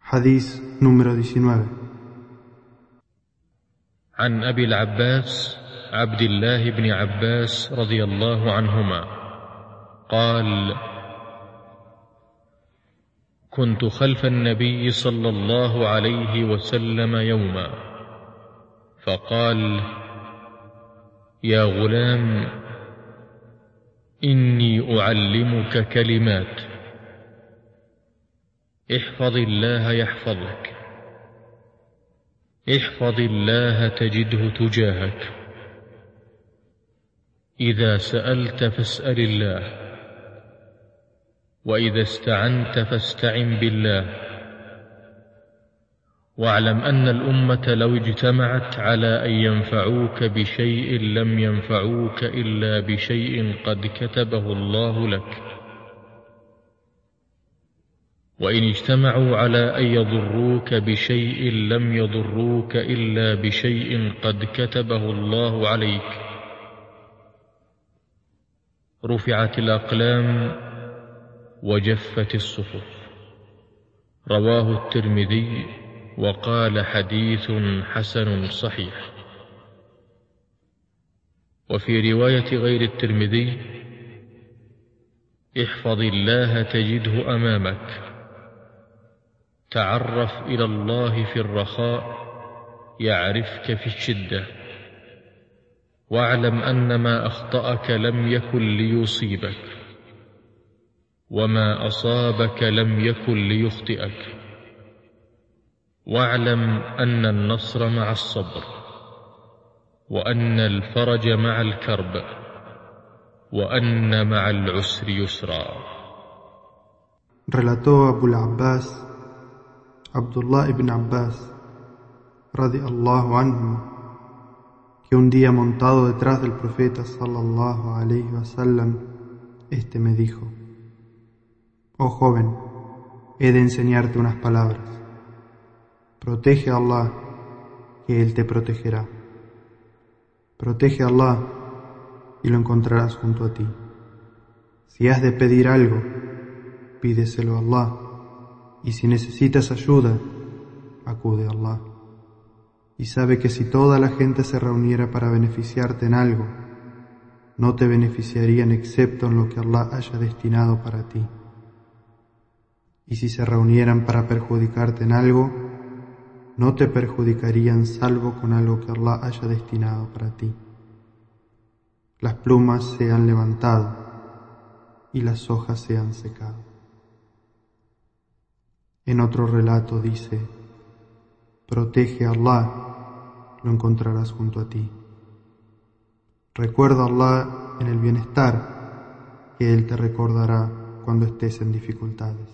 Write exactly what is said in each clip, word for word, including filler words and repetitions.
Hadís número diecinueve. عن أبي العباس عبد الله بن عباس رضي الله عنهما قال: كنت خلف النبي صلى الله عليه وسلم يوما فقال: يا غلام، إني أعلمك كلمات، احفظ الله يحفظك، احفظ الله تجده تجاهك، إذا سألت فاسأل الله، وإذا استعنت فاستعن بالله، واعلم أن الأمة لو اجتمعت على أن ينفعوك بشيء لم ينفعوك إلا بشيء قد كتبه الله لك، وإن اجتمعوا على أن يضروك بشيء لم يضروك إلا بشيء قد كتبه الله عليك. رفعت الأقلام وجفت الصحف. رواه الترمذي وقال: حديث حسن صحيح. وفي رواية غير الترمذي: احفظ الله تجده أمامك، تعرف إلى الله في الرخاء يعرفك في الشدة، واعلم أن ما أخطأك لم يكن ليصيبك، وما أصابك لم يكن ليخطئك، واعلم أن النصر مع الصبر، وأن الفرج مع الكرب، وأن مع العسر يسرا. Relató Abu al-Abbas, Abdullah ibn Abbas, radiallahu anhu, que un día montado detrás del profeta sallallahu alayhi wa sallam, este me dijo: oh joven, he de enseñarte unas palabras. Protege a Allah, que Él te protegerá. Protege a Allah y lo encontrarás junto a ti. Si has de pedir algo, pídeselo a Allah, y si necesitas ayuda, acude a Allah. Y sabe que si toda la gente se reuniera para beneficiarte en algo, no te beneficiarían excepto en lo que Allah haya destinado para ti. Y si se reunieran para perjudicarte en algo, no te perjudicarían salvo con algo que Allah haya destinado para ti. Las plumas se han levantado y las hojas se han secado. En otro relato dice: protege a Allah, lo encontrarás junto a ti. Recuerda a Allah en el bienestar, que Él te recordará cuando estés en dificultades.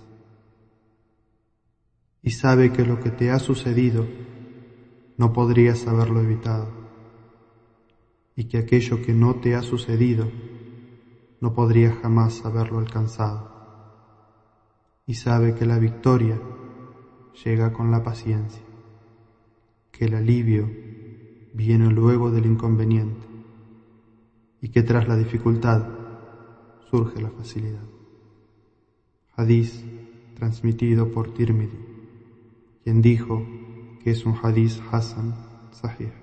Y sabe que lo que te ha sucedido no podrías haberlo evitado, y que aquello que no te ha sucedido no podrías jamás haberlo alcanzado. Y sabe que la victoria llega con la paciencia, que el alivio viene luego del inconveniente, y que tras la dificultad surge la facilidad. Hadís transmitido por Tirmidhi, quien dijo que es un hadís hasan sahih.